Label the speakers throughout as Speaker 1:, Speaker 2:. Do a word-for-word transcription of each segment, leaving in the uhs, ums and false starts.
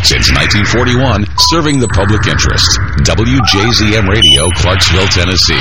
Speaker 1: Since nineteen forty-one, serving the public interest. W J Z M Radio, Clarksville, Tennessee.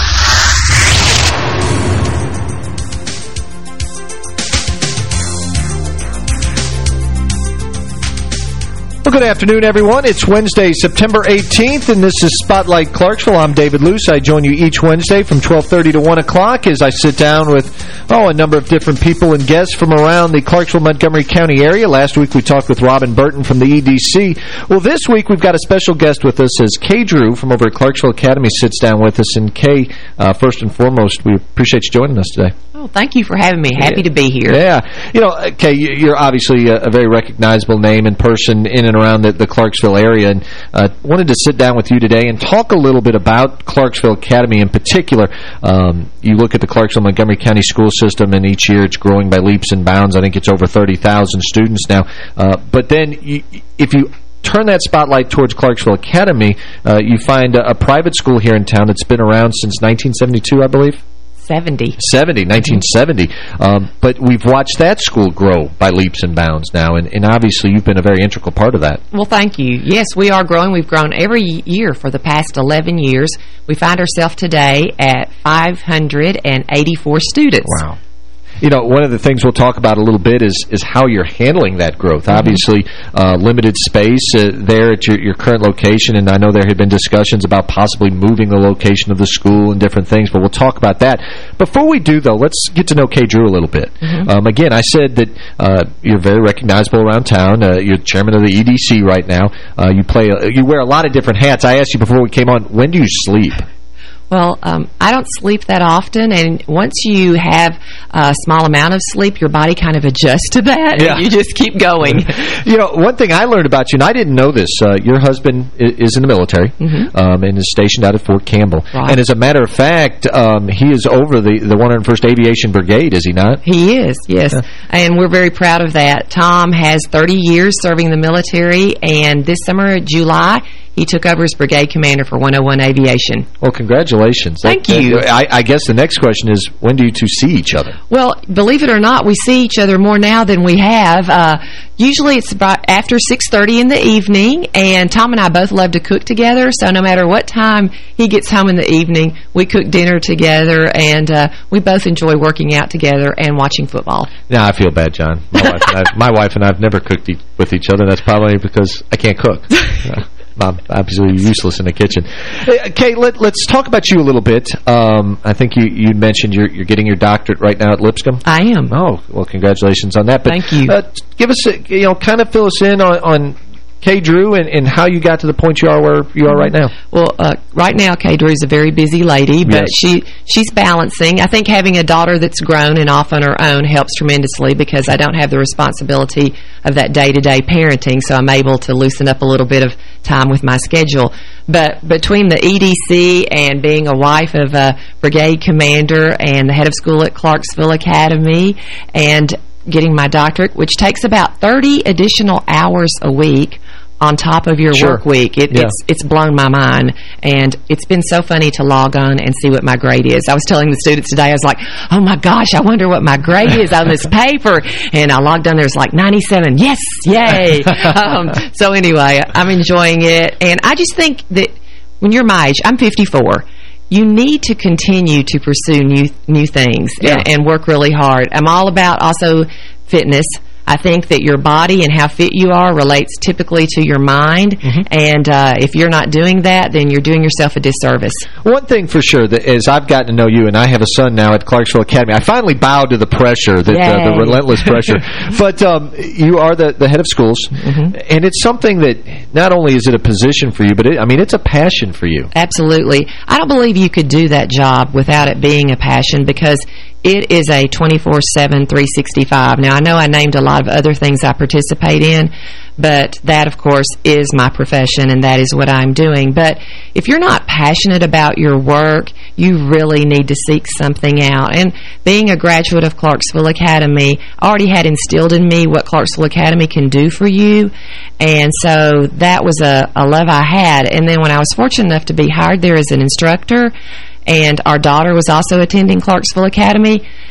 Speaker 2: Well, good afternoon, everyone. It's Wednesday, September eighteenth, and this is Spotlight Clarksville. I'm David Luce. I join you each Wednesday from twelve thirty to one o'clock as I sit down with, oh, a number of different people and guests from around the Clarksville-Montgomery County area. Last week we talked with Robin Burton from the E D C. Well, this week we've got a special guest with us as Kay Drew from over at Clarksville Academy sits down with us. And Kay, uh, first and foremost, we appreciate you joining us today.
Speaker 3: Oh, thank you for having me. Happy yeah. to be here.
Speaker 2: Yeah. You know, Kay, you're obviously a, a very recognizable name and person in and around the, the Clarksville area, and uh, wanted to sit down with you today and talk a little bit about Clarksville Academy in particular. Um, you look at the Clarksville-Montgomery County school system, and each year it's growing by leaps and bounds. I think it's over thirty thousand students now. Uh, but then you, if you turn that spotlight towards Clarksville Academy, uh, you find a, a private school here in town that's been around since nineteen seventy-two, I believe.
Speaker 3: seventy.
Speaker 2: seventy, nineteen seventy. Um, but we've watched that school grow by leaps and bounds now, and, and obviously you've been a very integral part of that.
Speaker 3: Well, thank you. Yes, we are growing. We've grown every year for the past eleven years. We find ourselves today at five hundred eighty-four students.
Speaker 2: Wow. You know, one of the things we'll talk about a little bit is is how you're handling that growth. Mm-hmm. Obviously, uh, limited space uh, there at your, your current location, and I know there had been discussions about possibly moving the location of the school and different things, but we'll talk about that. Before we do, though, let's get to know Kay Drew a little bit. Mm-hmm. um, again, I said that uh, you're very recognizable around town. Uh, you're chairman of the E D C right now. Uh, you play, a, you wear a lot of different hats. I asked you before we came on, when do you sleep?
Speaker 3: Well, um, I don't sleep that often, and once you have a small amount of sleep, your body kind of adjusts to that, yeah. and you just keep going.
Speaker 2: You know, one thing I learned about you, and I didn't know this, uh, your husband is in the military, mm-hmm. um, and is stationed out at Fort Campbell. Right. And as a matter of fact, um, he is over the, the one hundred first Aviation Brigade, is he not?
Speaker 3: He is, yes. Yeah. And we're very proud of that. Tom has thirty years serving the military, and this summer, July, he took over as brigade commander for one oh one Aviation.
Speaker 2: Well, congratulations.
Speaker 3: Thank
Speaker 2: that,
Speaker 3: you.
Speaker 2: That, I, I guess the next question is, when do you two see each other?
Speaker 3: Well, believe it or not, we see each other more now than we have. Uh, usually it's about after six thirty in the evening, and Tom and I both love to cook together, so no matter what time he gets home in the evening, we cook dinner together, and uh, we both enjoy working out together and watching football.
Speaker 2: Now, I feel bad, John. My wife and I, my wife and I have never cooked e with each other. That's probably because I can't cook. Yeah. I'm absolutely useless in the kitchen. Okay, let, let's talk about you a little bit. Um, I think you, you mentioned you're, you're getting your doctorate right now at Lipscomb.
Speaker 3: I am.
Speaker 2: Oh, well, congratulations on that. But,
Speaker 3: Thank you.
Speaker 2: Uh, give us, a, you know, kind of fill us in on, on Kay Drew and, and how you got to the point you are where you are right now.
Speaker 3: Well, uh, right now, Kay Drew is a very busy lady, but yes. she she's balancing. I think having a daughter that's grown and off on her own helps tremendously because I don't have the responsibility of that day-to-day parenting, so I'm able to loosen up a little bit of time with my schedule. But between the E D C and being a wife of a brigade commander and the head of school at Clarksville Academy and getting my doctorate, which takes about thirty additional hours a week on top of your
Speaker 2: sure.
Speaker 3: work week. It,
Speaker 2: yeah.
Speaker 3: it's, it's blown my mind, and it's been so funny to log on and see what my grade is. I was telling the students today, I was like, oh my gosh, I wonder what my grade is on this paper. And I logged on, there's like ninety-seven. Yes, yay. um, so anyway, I'm enjoying it. And I just think that when you're my age, I'm fifty-four, you need to continue to pursue new new things
Speaker 2: yeah.
Speaker 3: and, and work really hard. I'm all about also fitness. I think that your body and how fit you are relates typically to your mind, mm-hmm. and uh, if you're not doing that, then you're doing yourself a disservice.
Speaker 2: One thing for sure that as I've gotten to know you, and I have a son now at Clarksville Academy, I finally bowed to the pressure, that, uh, the relentless pressure. But um, you are the, the head of schools, mm-hmm. and it's something that not only is it a position for you, but it, I mean, it's a passion for you.
Speaker 3: Absolutely. I don't believe you could do that job without it being a passion, because it is a twenty-four seven, three sixty-five. Now, I know I named a lot of other things I participate in, but that, of course, is my profession, and that is what I'm doing. But if you're not passionate about your work, you really need to seek something out. And being a graduate of Clarksville Academy already had instilled in me what Clarksville Academy can do for you, and so that was a, a love I had. And then when I was fortunate enough to be hired there as an instructor, and our daughter was also attending Clarksville Academy,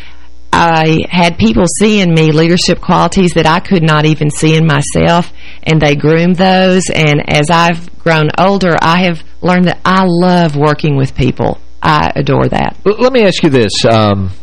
Speaker 3: I had people see in me leadership qualities that I could not even see in myself, and they groomed those. And as I've grown older, I have learned that I love working with people. I adore that.
Speaker 2: Let me ask you this. Um,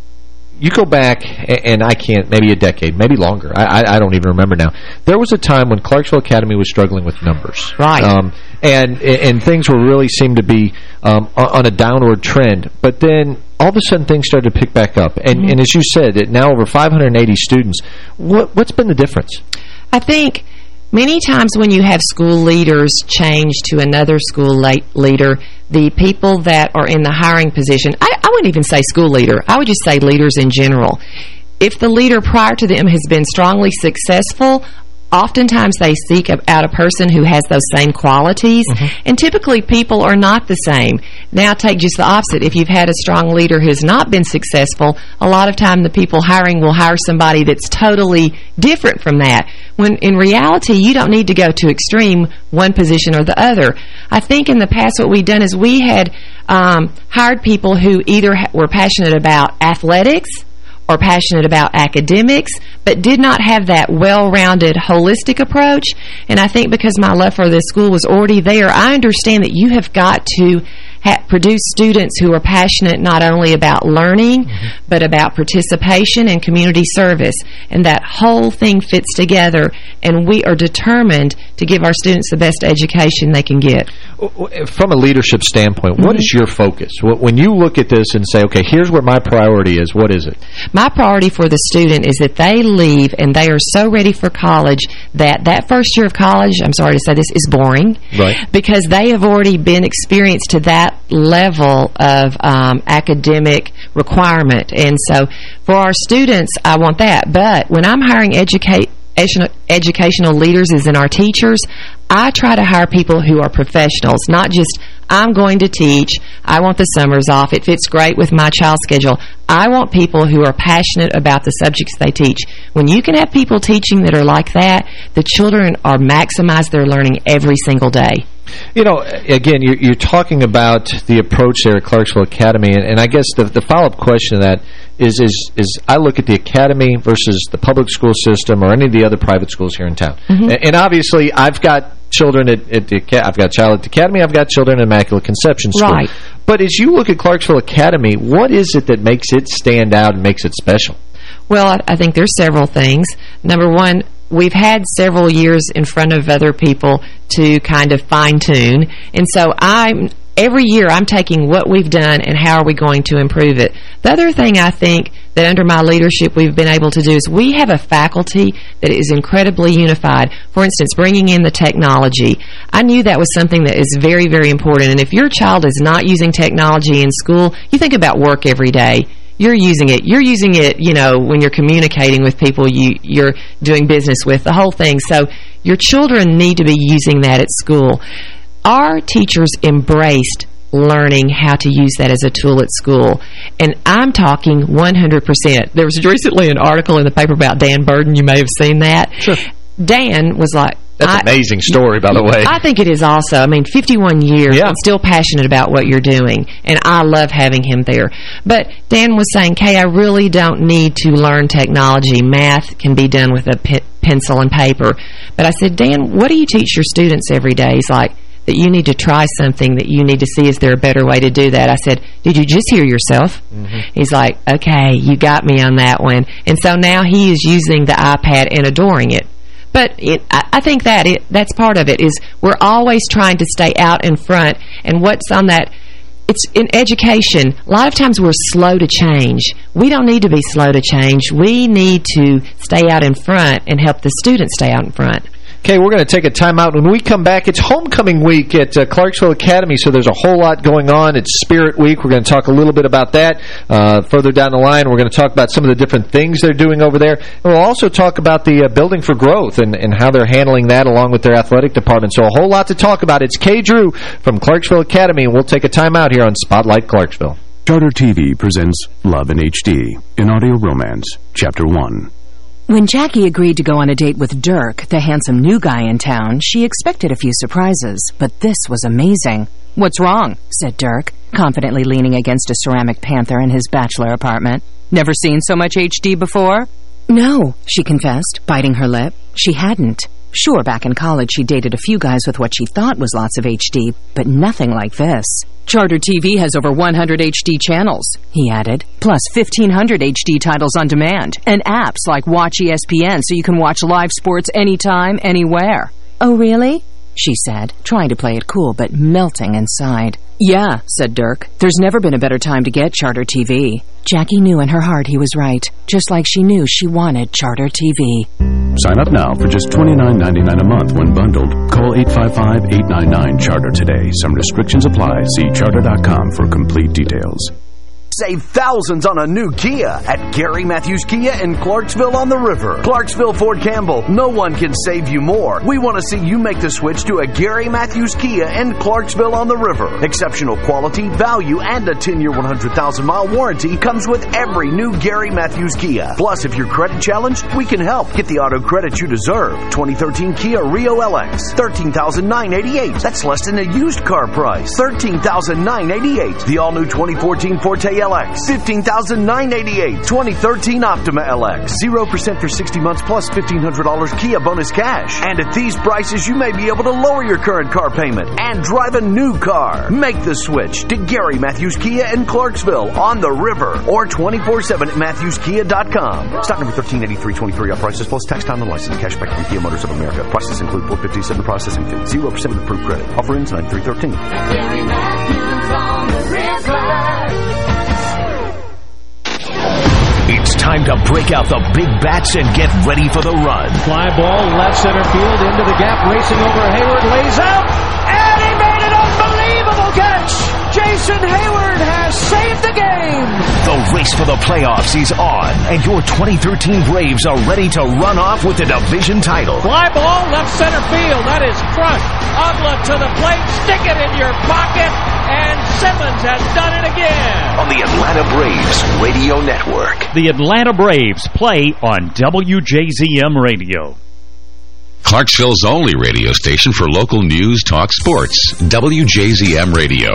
Speaker 2: you go back, and I can't, maybe a decade, maybe longer. I, I, I don't even remember now. There was a time when Clarksville Academy was struggling with numbers.
Speaker 3: Right.
Speaker 2: Um, and, and things were really seemed to be um, on a downward trend. But then all of a sudden things started to pick back up. And, mm-hmm. and as you said, it now over five hundred eighty students. What, what's been the difference?
Speaker 3: I think many times when you have school leaders change to another school leader, the people that are in the hiring position, I, I wouldn't even say school leader, I would just say leaders in general. If the leader prior to them has been strongly successful, oftentimes they seek out a person who has those same qualities, mm-hmm. and typically people are not the same. Now take just the opposite. If you've had a strong leader who's not been successful, a lot of time the people hiring will hire somebody that's totally different from that. When in reality, you don't need to go to extreme one position or the other. I think in the past what we've done is we had um, hired people who either ha were passionate about athletics or passionate about academics, but did not have that well-rounded, holistic approach. And I think because my love for this school was already there, I understand that you have got to ha produce students who are passionate not only about learning, mm-hmm. but about participation and community service. And that whole thing fits together, and we are determined to give our students the best education they can get.
Speaker 2: From a leadership standpoint, what mm-hmm. is your focus? When you look at this and say, okay, here's where my priority is, what is it?
Speaker 3: My priority for the student is that they leave and they are so ready for college that that first year of college, I'm sorry to say this, is boring.
Speaker 2: Right.
Speaker 3: Because they have already been experienced to that level of um, academic requirement. And so for our students, I want that. But when I'm hiring educate educational leaders as in our teachers, I try to hire people who are professionals, not just, I'm going to teach, I want the summers off, it fits great with my child's schedule. I want people who are passionate about the subjects they teach. When you can have people teaching that are like that, the children are maximize their learning every single day.
Speaker 2: You know, again, you're, you're talking about the approach there at Clarksville Academy, and, and I guess the, the follow-up question to that is, is, is I look at the academy versus the public school system or any of the other private schools here in town. Mm-hmm. and, and obviously, I've got children at, at the I've got a child at the academy, I've got children at Immaculate Conception School.
Speaker 3: Right.
Speaker 2: But as you look at Clarksville Academy, what is it that makes it stand out and makes it special?
Speaker 3: Well, I, I think there's several things. Number one, we've had several years in front of other people to kind of fine-tune. And so I'm every year I'm taking what we've done and how are we going to improve it. The other thing I think that under my leadership we've been able to do is we have a faculty that is incredibly unified. For instance, bringing in the technology. I knew that was something that is very, very important. And if your child is not using technology in school, you think about work every day. You're using it. You're using it, you know, when you're communicating with people you, you're doing business with, the whole thing. So your children need to be using that at school. Our teachers embraced learning how to use that as a tool at school. And I'm talking one hundred percent. There was recently an article in the paper about Dan Burden. You may have seen that.
Speaker 2: Sure.
Speaker 3: Dan was like,
Speaker 2: That's an amazing story, by the way.
Speaker 3: I think it is also. I mean, fifty-one years,
Speaker 2: yeah.
Speaker 3: and still passionate about what you're doing, and I love having him there. But Dan was saying, Kay, I really don't need to learn technology. Math can be done with a pe pencil and paper. But I said, Dan, what do you teach your students every day? He's like, that you need to try something, that you need to see is there a better way to do that. I said, did you just hear yourself? Mm-hmm. He's like, okay, you got me on that one. And so now he is using the iPad and adoring it. But it, I think that it, that's part of it, is we're always trying to stay out in front. And what's on that, it's in education, a lot of times we're slow to change. We don't need to be slow to change. We need to stay out in front and help the students stay out in front.
Speaker 2: Okay, we're going to take a time out. When we come back, it's homecoming week at uh, Clarksville Academy, so there's a whole lot going on. It's Spirit Week. We're going to talk a little bit about that. Uh, further down the line, we're going to talk about some of the different things they're doing over there. And we'll also talk about the uh, Building for Growth and, and how they're handling that along with their athletic department. So a whole lot to talk about. It's Kay Drew from Clarksville Academy, and we'll take a time out here on Spotlight Clarksville.
Speaker 4: Charter T V presents Love in H D in Audio Romance, Chapter one.
Speaker 5: When Jackie agreed to go on a date with Dirk, the handsome new guy in town, she expected a few surprises, but this was amazing. "What's wrong?" said Dirk, confidently leaning against a ceramic panther in his bachelor apartment. Never seen so much H D before? No, she confessed, biting her lip. She hadn't. Sure, back in college she dated a few guys with what she thought was lots of H D, but nothing like this. Charter T V has over one hundred H D channels, he added, plus fifteen hundred H D titles on demand, and apps like Watch E S P N so you can watch live sports anytime, anywhere. Oh, really? She said, trying to play it cool but melting inside. Yeah, said Dirk. There's never been a better time to get Charter T V. Jackie knew in her heart he was right, just like she knew she wanted Charter T V.
Speaker 4: Sign up now for just twenty-nine ninety-nine a month when bundled. Call eight five five, eight nine nine, CHARTER today. Some restrictions apply. See charter dot com for complete details.
Speaker 6: Save thousands on a new Kia at Gary Matthews Kia in Clarksville on the River. Clarksville Fort Campbell, no one can save you more. We want to see you make the switch to a Gary Matthews Kia in Clarksville on the River. Exceptional quality, value, and a ten-year, one hundred thousand mile warranty comes with every new Gary Matthews Kia. Plus, if you're credit challenged, we can help. Get the auto credit you deserve. twenty thirteen Kia Rio L X, thirteen thousand nine hundred eighty-eight dollars. That's less than a used car price. thirteen thousand nine hundred eighty-eight dollars. The all-new twenty fourteen Forte L X, fifteen thousand nine hundred eighty-eight dollars. twenty thirteen Optima L X, zero percent for sixty months plus fifteen hundred dollars Kia bonus cash. And at these prices, you may be able to lower your current car payment and drive a new car. Make the switch to Gary Matthews Kia in Clarksville on the River or twenty-four seven at matthews kia dot com. Stock number thirteen eighty-three twenty-three. All prices plus tax, time, and license. Cashback from Kia Motors of America. Prices include four fifty-seven processing fee. zero percent with approved credit. Offer ends nine three thirteen.
Speaker 7: Gary Matthews on the River.
Speaker 8: It's time to break out the big bats and get ready for the run.
Speaker 9: Fly ball, left center field, into the gap, racing over Hayward, lays out, and he made an unbelievable catch! Jason Hayward has saved the game!
Speaker 8: The race for the playoffs is on, and your twenty thirteen Braves are ready to run off with the division title.
Speaker 9: Fly ball, left center field, that is crushed. Uggla to the plate, stick it in your pocket, and Simmons has done it again.
Speaker 8: On the Atlanta Braves Radio Network.
Speaker 10: The Atlanta Braves play on W J Z M Radio.
Speaker 1: Clarksville's only radio station for local news, talk, sports. W J Z M Radio.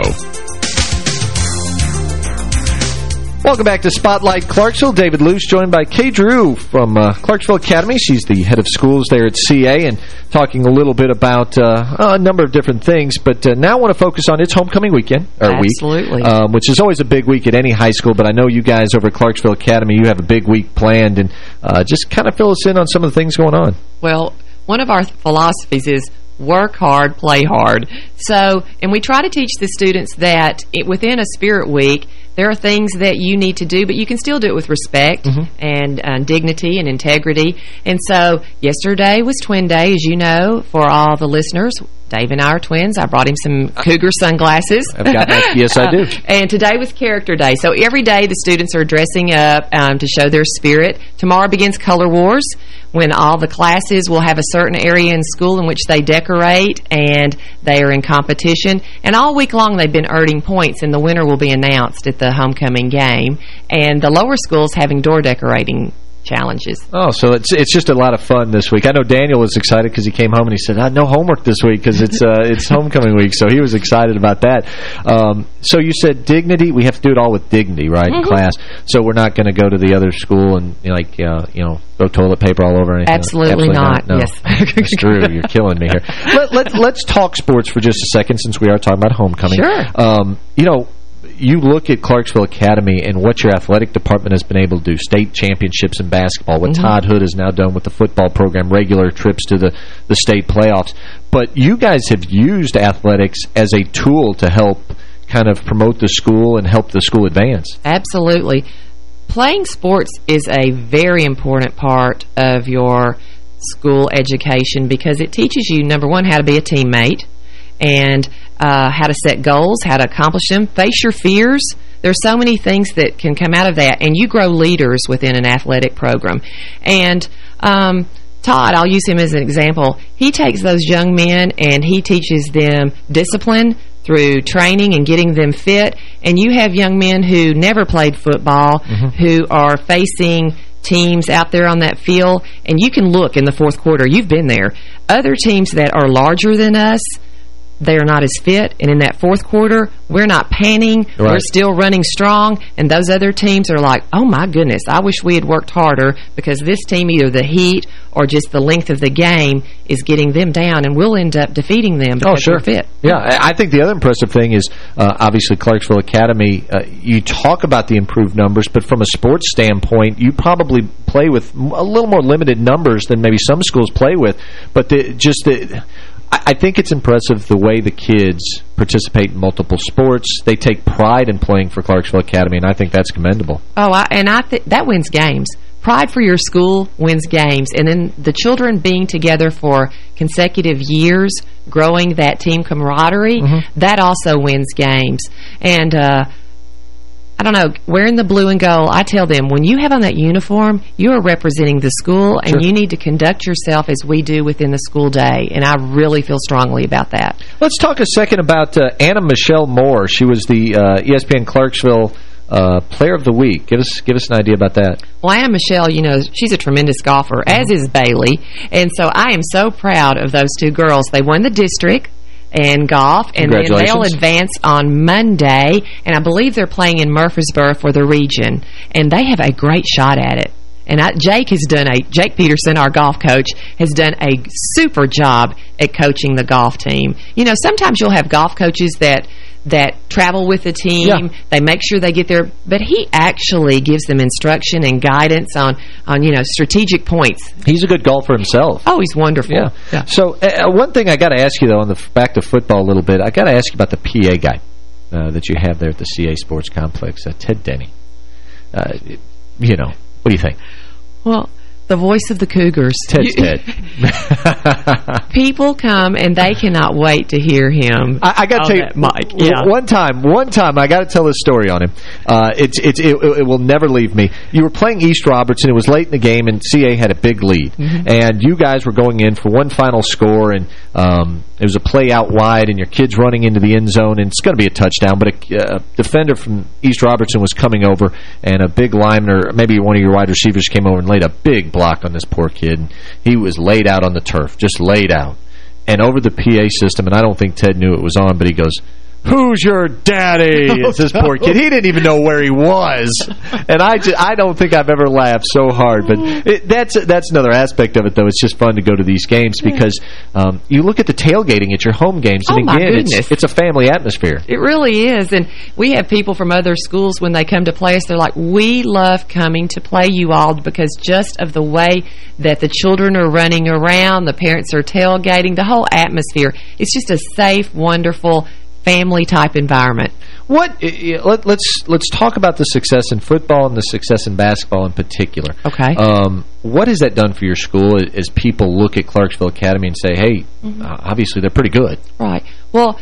Speaker 2: Welcome back to Spotlight Clarksville. David Luce joined by Kay Drew from uh, Clarksville Academy. She's the head of schools there at C A and talking a little bit about uh, a number of different things. But uh, now I want to focus on its homecoming weekend, or
Speaker 3: Absolutely.
Speaker 2: week, um, which is always a big week at any high school. But I know you guys over at Clarksville Academy, you have a big week planned. And uh, just kind of fill us in on some of the things going on.
Speaker 3: Well, one of our philosophies is work hard, play hard. So, and we try to teach the students that it, within a Spirit Week, there are things that you need to do, but you can still do it with respect mm-hmm. and uh, dignity and integrity. And so yesterday was Twin Day, as you know, for all the listeners. Dave and I are twins. I brought him some Cougar sunglasses.
Speaker 2: I've got that. Yes, I do.
Speaker 3: Uh, and today was Character Day. So every day the students are dressing up um, to show their spirit. Tomorrow begins Color Wars, when all the classes will have a certain area in school in which they decorate, and they are in competition. And all week long they've been earning points, and the winner will be announced at the homecoming game. And the lower schools having door decorating challenges.
Speaker 2: Oh, so it's it's just a lot of fun this week. I know Daniel was excited because he came home and he said, I no homework this week because it's uh, it's homecoming week, so he was excited about that. Um, so you said dignity. We have to do it all with dignity, right, mm-hmm. in class. So we're not going to go to the other school and, you know, like, uh, you know, throw toilet paper all over anything.
Speaker 3: Absolutely, Absolutely not. not. No. Yes.
Speaker 2: That's true. You're killing me here. Let, let, let's talk sports for just a second since we are talking about homecoming.
Speaker 3: Sure.
Speaker 2: Um, you know, you look at Clarksville Academy and what your athletic department has been able to do, state championships in basketball, what mm-hmm. Todd Hood has now done with the football program, regular trips to the, the state playoffs. But you guys have used athletics as a tool to help kind of promote the school and help the school advance.
Speaker 3: Absolutely. Playing sports is a very important part of your school education because it teaches you, number one, how to be a teammate, and uh, how to set goals, how to accomplish them, face your fears. There's so many things that can come out of that, and you grow leaders within an athletic program. And um, Todd, I'll use him as an example. He takes those young men and he teaches them discipline through training and getting them fit. And you have young men who never played football, mm-hmm. who are facing teams out there on that field, and you can look in the fourth quarter. You've been there. Other teams that are larger than us, they're not as fit. And in that fourth quarter, we're not panning. Right. We're still running strong. And those other teams are like, oh, my goodness, I wish we had worked harder because this team, either the heat or just the length of the game, is getting them down, and we'll end up defeating them because
Speaker 2: oh, sure.
Speaker 3: we're fit.
Speaker 2: Yeah, I think the other impressive thing is, uh, obviously, Clarksville Academy, uh, you talk about the improved numbers, but from a sports standpoint, you probably play with a little more limited numbers than maybe some schools play with. But the, just the... I think it's impressive the way the kids participate in multiple sports. They take pride in playing for Clarksville Academy, and I think that's commendable.
Speaker 3: Oh, I, and I th that wins games. Pride for your school wins games. And then the children being together for consecutive years, growing that team camaraderie, mm-hmm. that also wins games. And uh, I don't know, wearing the blue and gold, I tell them, when you have on that uniform, you are representing the school, and sure. you need to conduct yourself as we do within the school day. And I really feel strongly about that.
Speaker 2: Let's talk a second about uh, Anna Michelle Moore. She was the uh, E S P N Clarksville uh, Player of the Week. Give us give us an idea about that.
Speaker 3: Well, Anna Michelle, you know, she's a tremendous golfer, mm-hmm. as is Bailey. And so I am so proud of those two girls. They won the district and golf, and then they'll advance on Monday, and I believe they're playing in Murfreesboro for the region, and they have a great shot at it. And I, Jake has done a Jake Peterson, our golf coach, has done a super job at coaching the golf team. You know, sometimes you'll have golf coaches that that travel with the team. Yeah. They make sure they get there, but he actually gives them instruction and guidance on, on you know, strategic points.
Speaker 2: He's a good golfer himself.
Speaker 3: Oh, he's wonderful.
Speaker 2: Yeah. yeah. So uh, one thing I got to ask you, though, on the back to football a little bit, I got to ask you about the P A guy uh, that you have there at the C A Sports Complex, uh, Ted Denny. Uh, you know, what do you think?
Speaker 3: Well, the voice of the Cougars.
Speaker 2: Ted's Ted.
Speaker 3: People come and they cannot wait to hear him.
Speaker 2: I, I got to tell you,
Speaker 3: Mike. Yeah.
Speaker 2: One time, one time, I got to tell this story on him. Uh, it's it's it, it will never leave me. You were playing East Robertson. It was late in the game, and C A had a big lead. Mm-hmm. And you guys were going in for one final score, and um, it was a play out wide, and your kid's running into the end zone, and it's going to be a touchdown. But a uh, defender from East Robertson was coming over, and a big lineman, or maybe one of your wide receivers, came over and laid a big block on this poor kid. He was laid out on the turf, just laid out. And over the P A system, and I don't think Ted knew it was on, but he goes, "Who's your daddy?" It's this poor kid. He didn't even know where he was. And I just, I don't think I've ever laughed so hard. But it, that's that's another aspect of it, though. It's just fun to go to these games because um, you look at the tailgating at your home games, and
Speaker 3: oh,
Speaker 2: again, it's, it's a family atmosphere.
Speaker 3: It really is. And we have people from other schools, when they come to play us, they're like, we love coming to play you all because just of the way that the children are running around, the parents are tailgating, the whole atmosphere. It's just a safe, wonderful, family-type environment.
Speaker 2: What? Let, let's let's talk about the success in football and the success in basketball in particular.
Speaker 3: Okay.
Speaker 2: Um, what has that done for your school as people look at Clarksville Academy and say, hey, mm-hmm. uh, obviously they're pretty good?
Speaker 3: Right. Well,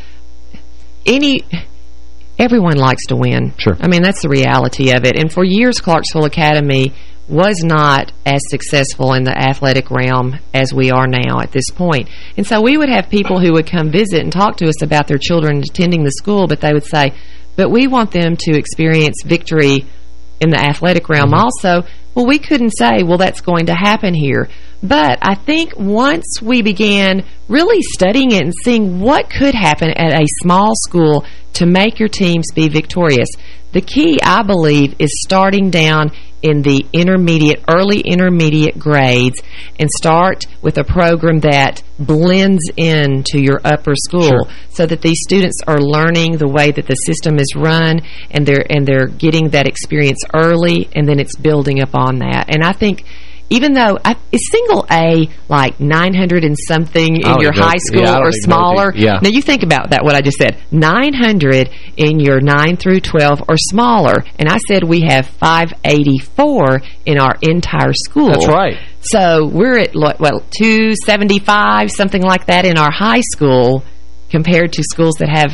Speaker 3: any... everyone likes to win.
Speaker 2: Sure.
Speaker 3: I mean, that's the reality of it. And for years, Clarksville Academy was not as successful in the athletic realm as we are now at this point. And so we would have people who would come visit and talk to us about their children attending the school, but they would say, but we want them to experience victory in the athletic realm mm-hmm. also. Well, we couldn't say, well, that's going to happen here. But I think once we began really studying it and seeing what could happen at a small school to make your teams be victorious, the key, I believe, is starting down in the intermediate, early intermediate grades and start with a program that blends into your upper school
Speaker 2: sure.
Speaker 3: so that these students are learning the way that the system is run and they're and they're getting that experience early, and then it's building upon that. And I think even though I, is single A like nine hundred and something in your high school
Speaker 2: yeah,
Speaker 3: or smaller?
Speaker 2: Yeah.
Speaker 3: Now you think about that, what I just said. nine hundred in your nine through twelve or smaller. And I said we have five eighty-four in our entire school.
Speaker 2: That's right.
Speaker 3: So we're at, well, two seventy-five, something like that in our high school compared to schools that have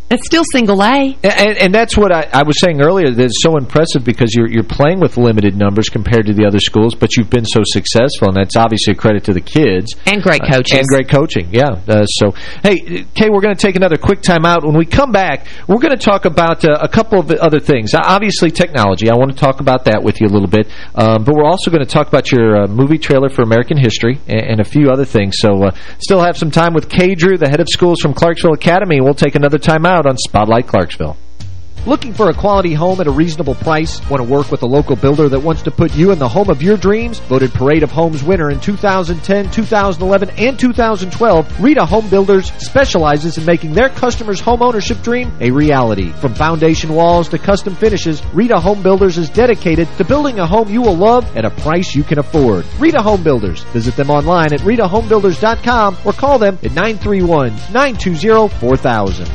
Speaker 3: It's still single A.
Speaker 2: And, and that's what I, I was saying earlier, that it's so impressive because you're, you're playing with limited numbers compared to the other schools, but you've been so successful, and that's obviously a credit to the kids.
Speaker 3: And great coaching.
Speaker 2: Uh, and great coaching, yeah. Uh, so, hey, Kay, we're going to take another quick time out. When we come back, we're going to talk about uh, a couple of other things. Obviously, technology. I want to talk about that with you a little bit. Um, but we're also going to talk about your uh, movie trailer for American History and, and a few other things. So, uh, still have some time with Kay Drew, the head of schools from Clarksville Academy. We'll take another time out on Spotlight Clarksville. Looking for a quality home at a reasonable price? Want to work with a local builder that wants to put you in the home of your dreams? Voted Parade of Homes winner in two thousand ten, two thousand eleven, and two thousand twelve, Rita Home Builders specializes in making their customers' home ownership dream a reality. From foundation walls to custom finishes, Rita Home Builders is dedicated to building a home you will love at a price you can afford. Rita Home Builders. Visit them online at rita home builders dot com or call them at nine three one, nine two zero, four thousand.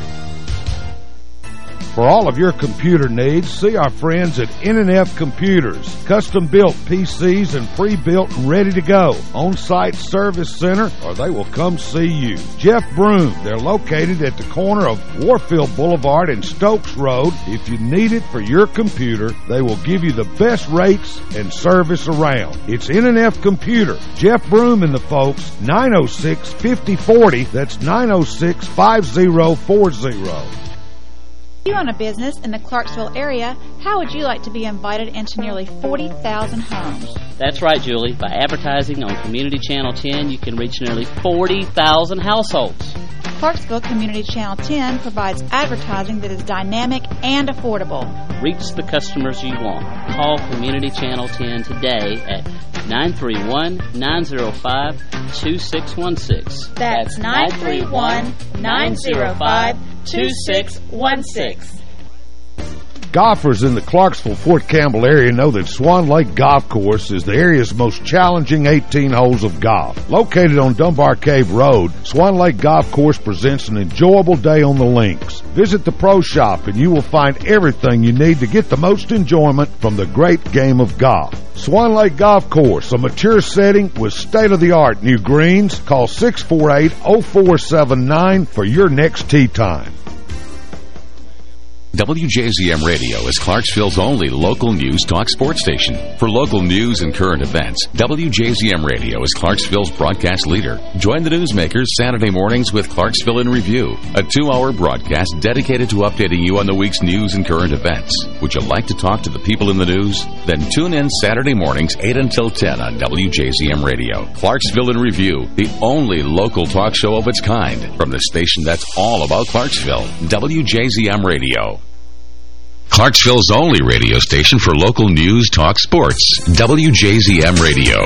Speaker 11: For all of your computer needs, see our friends at N and F Computers. Custom-built P Cs and pre-built and ready to go. On-site service center, or they will come see you. Jeff Broom, they're located at the corner of Warfield Boulevard and Stokes Road. If you need it for your computer, they will give you the best rates and service around. It's N and F Computer. Jeff Broom and the folks, nine oh six, fifty forty. That's nine oh six, five oh four oh.
Speaker 12: If you own a business in the Clarksville area, how would you like to be invited into nearly forty thousand homes?
Speaker 13: That's right, Julie. By advertising on Community Channel ten, you can reach nearly forty thousand households.
Speaker 12: Clarksville Community Channel ten provides advertising that is dynamic and affordable.
Speaker 13: Reach the customers you want. Call Community Channel ten today at nine three one, nine oh five, two six one six.
Speaker 12: That's nine three one, nine oh five, two six one six.
Speaker 11: Golfers in the Clarksville-Fort Campbell area know that Swan Lake Golf Course is the area's most challenging eighteen holes of golf. Located on Dunbar Cave Road, Swan Lake Golf Course presents an enjoyable day on the links. Visit the pro shop and you will find everything you need to get the most enjoyment from the great game of golf. Swan Lake Golf Course, a mature setting with state-of-the-art new greens. Call six four eight, oh four seven nine for your next tee time.
Speaker 1: W J Z M Radio is Clarksville's only local news talk sports station. For local news and current events, W J Z M Radio is Clarksville's broadcast leader. Join the newsmakers Saturday mornings with Clarksville in Review, a two-hour broadcast dedicated to updating you on the week's news and current events. Would you like to talk to the people in the news? Then tune in Saturday mornings, eight until ten on W J Z M Radio. Clarksville in Review, the only local talk show of its kind from the station that's all about Clarksville, W J Z M Radio. Clarksville's only radio station for local news, talk, sports. W J Z M Radio.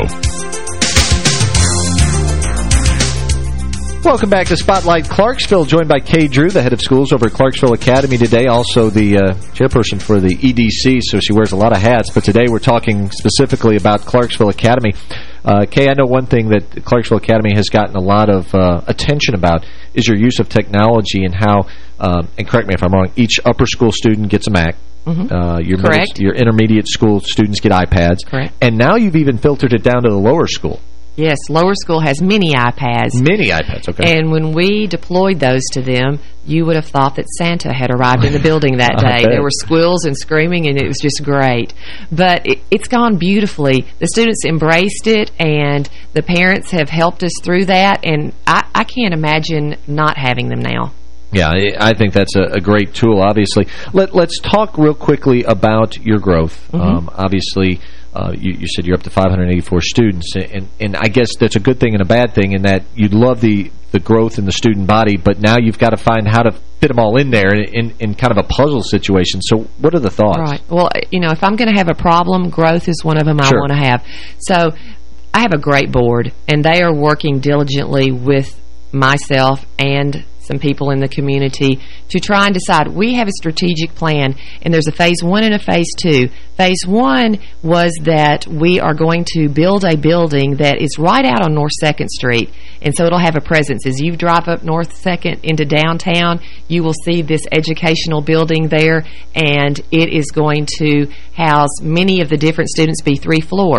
Speaker 2: Welcome back to Spotlight Clarksville, joined by Kay Drew, the head of schools over at Clarksville Academy today, also the uh, chairperson for the E D C, so she wears a lot of hats. But today we're talking specifically about Clarksville Academy. Uh, Kay, I know one thing that Clarksville Academy has gotten a lot of uh, attention about is your use of technology and how, um, and correct me if I'm wrong, each upper school student gets a Mac.
Speaker 3: Mm-hmm.
Speaker 2: Uh, your,
Speaker 3: Correct.
Speaker 2: middle, your intermediate school students get iPads.
Speaker 3: Correct.
Speaker 2: And now you've even filtered it down to the lower school.
Speaker 3: Yes, lower school has mini iPads.
Speaker 2: Mini iPads, okay.
Speaker 3: And when we deployed those to them, you would have thought that Santa had arrived in the building that day. There were squeals and screaming, and it was just great. But it, it's gone beautifully. The students embraced it, and the parents have helped us through that, and I, I can't imagine not having them now.
Speaker 2: Yeah, I think that's a, a great tool, obviously. Let, let's talk real quickly about your growth. Mm-hmm. Um, obviously, uh, you, you said you're up to five hundred eighty-four students, and, and I guess that's a good thing and a bad thing in that you'd love the, the growth in the student body, but now you've got to find how to fit them all in there in, in, in kind of a puzzle situation. So what are the thoughts?
Speaker 3: Right. Well, you know, if I'm going to have a problem, growth is one of them
Speaker 2: Sure.
Speaker 3: I want to have. So I have a great board, and they are working diligently with myself and some people in the community to try and decide. We have a strategic plan, and there's a phase one and a phase two. Phase one was that we are going to build a building that is right out on North second Street, and so it'll have a presence. As you drive up North second into downtown, you will see this educational building there, and it is going to house many of the different students, be three floors.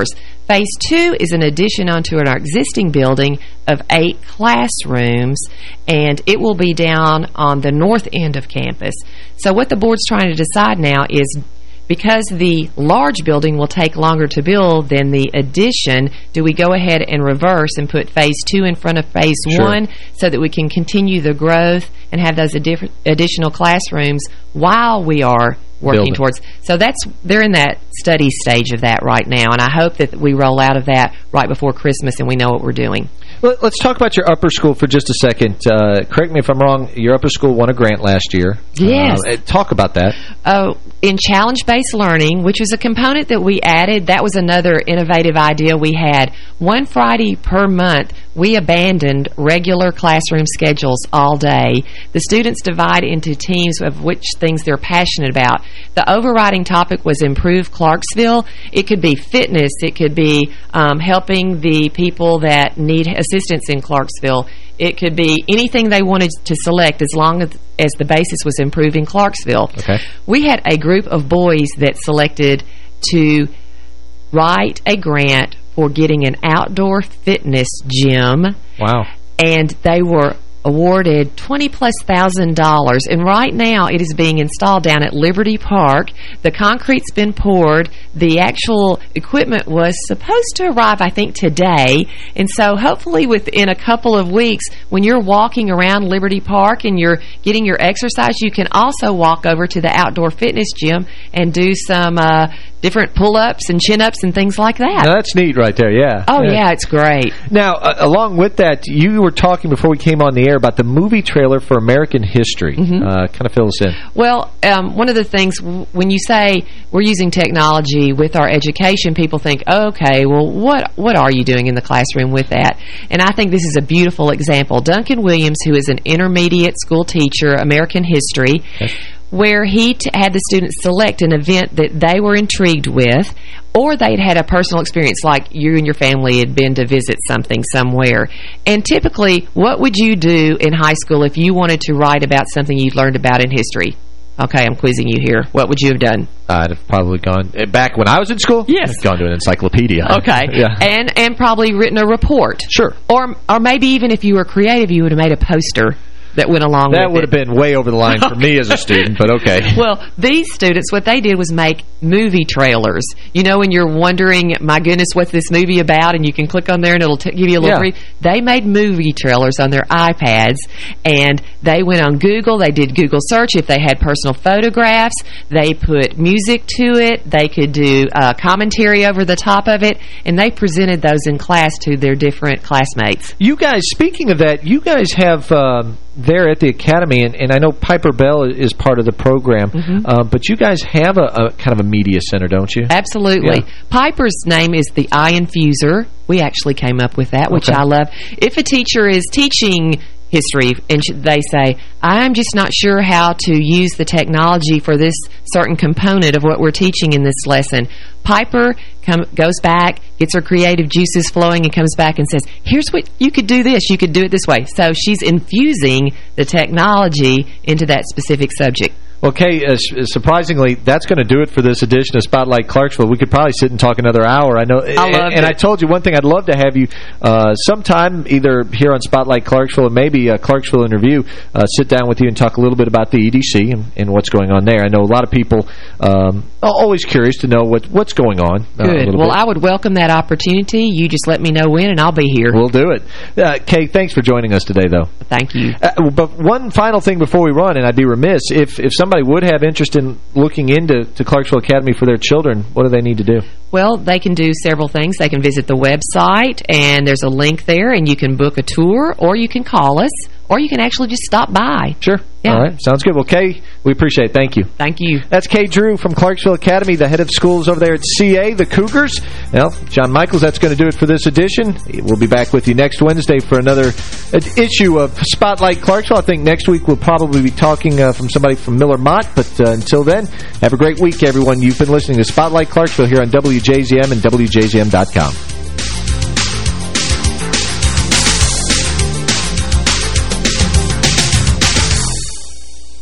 Speaker 3: Phase two is an addition onto our existing building of eight classrooms, and it will be down on the north end of campus. So what the board's trying to decide now is, because the large building will take longer to build than the addition, do we go ahead and reverse and put phase two in front of phase
Speaker 2: Sure.
Speaker 3: one so that we can continue the growth and have those addi additional classrooms while we are working
Speaker 2: Building.
Speaker 3: towards. So that's they're in that study stage of that right now, and I hope that we roll out of that right before Christmas and we know what we're doing.
Speaker 2: Well, let's talk about your upper school for just a second. Uh, correct me if I'm wrong, your upper school won a grant last year.
Speaker 3: Yes.
Speaker 2: Uh, talk about that.
Speaker 3: Uh, in challenge-based learning, which was a component that we added, that was another innovative idea we had. One Friday per month, we abandoned regular classroom schedules all day. The students divide into teams of which things they're passionate about. The overriding topic was improve Clarksville. It could be fitness. It could be um, helping the people that need assistance in Clarksville. It could be anything they wanted to select as long as, as the basis was improving Clarksville.
Speaker 2: Okay.
Speaker 3: We had a group of boys that selected to write a grant for getting an outdoor fitness gym.
Speaker 2: Wow.
Speaker 3: And they were awarded twenty plus thousand dollars, and right now it is being installed down at Liberty Park. The concrete's been poured. The actual equipment was supposed to arrive, I think, today, and so hopefully within a couple of weeks, when you're walking around Liberty Park and you're getting your exercise, you can also walk over to the outdoor fitness gym and do some uh, different pull-ups and chin-ups and things like that.
Speaker 2: Now, that's neat right there, yeah.
Speaker 3: Oh, yeah, yeah it's great.
Speaker 2: Now, uh, along with that, you were talking before we came on the air about the movie trailer for American History. Mm-hmm. uh, kind of fill us in.
Speaker 3: Well, um, one of the things, when you say we're using technology with our education, people think, oh, okay, well, what what are you doing in the classroom with that? And I think this is a beautiful example. Duncan Williams, who is an intermediate school teacher, American History, okay. where he t had the students select an event that they were intrigued with, or they'd had a personal experience, like you and your family had been to visit something somewhere. And typically, what would you do in high school if you wanted to write about something you'd learned about in history? Okay, I'm quizzing you here. What would you have done?
Speaker 2: I'd have probably gone, back when I was in school?
Speaker 3: Yes.
Speaker 2: I'd gone to an encyclopedia.
Speaker 3: Okay.
Speaker 2: Yeah.
Speaker 3: And and probably written a report.
Speaker 2: Sure.
Speaker 3: Or, or maybe even if you were creative, you would have made a poster that went along
Speaker 2: that
Speaker 3: with it.
Speaker 2: That would have been way over the line for me as a student, but okay.
Speaker 3: Well, these students, what they did was make movie trailers. You know, when you're wondering, my goodness, what's this movie about? And you can click on there and it'll t give you a little
Speaker 2: yeah.
Speaker 3: brief. They made movie trailers on their iPads, and they went on Google. They did Google search. If they had personal photographs, they put music to it. They could do uh, commentary over the top of it, and they presented those in class to their different classmates.
Speaker 2: You guys, speaking of that, you guys have... Um, there at the Academy, and, and I know Piper Bell is part of the program, mm-hmm. uh, but you guys have a, a kind of a media center, don't you?
Speaker 3: Absolutely.
Speaker 2: Yeah.
Speaker 3: Piper's name is the iInfuser. We actually came up with that, which
Speaker 2: okay.
Speaker 3: I love. If a teacher is teaching history and they say, I'm just not sure how to use the technology for this certain component of what we're teaching in this lesson, Piper come, goes back, gets her creative juices flowing, and comes back and says, here's what you could do this, you could do it this way. So she's infusing the technology into that specific subject.
Speaker 2: Well, Kay, uh, surprisingly, that's going to do it for this edition of Spotlight Clarksville. We could probably sit and talk another hour. I know,
Speaker 3: I love
Speaker 2: and,
Speaker 3: it.
Speaker 2: and I told you one thing. I'd love to have you uh, sometime, either here on Spotlight Clarksville or maybe a Clarksville interview, uh, sit down with you and talk a little bit about the E D C and, and what's going on there. I know a lot of people um, are always curious to know what what's going on. Uh,
Speaker 3: Good. Well,
Speaker 2: bit.
Speaker 3: I would welcome that opportunity. You just let me know when, and I'll be here.
Speaker 2: We'll do it. Uh, Kay, thanks for joining us today, though.
Speaker 3: Thank you.
Speaker 2: Uh, but one final thing before we run, and I'd be remiss, if if somebody would have interest in looking into to Clarksville Academy for their children, what do they need to do?
Speaker 3: Well, they can do several things. They can visit the website, and there's a link there, and you can book a tour, or you can call us, or you can actually just stop by.
Speaker 2: Sure.
Speaker 3: Yeah.
Speaker 2: All right. Sounds good. Well, Kay, we appreciate it. Thank you.
Speaker 3: Thank you.
Speaker 2: That's Kay Drew from Clarksville Academy, the head of schools over there at C A, the Cougars. Well, John Michaels, that's going to do it for this edition. We'll be back with you next Wednesday for another issue of Spotlight Clarksville. I think next week we'll probably be talking uh, from somebody from Miller Mott, but uh, until then, have a great week, everyone. You've been listening to Spotlight Clarksville here on W J Z M and W J Z M dot com.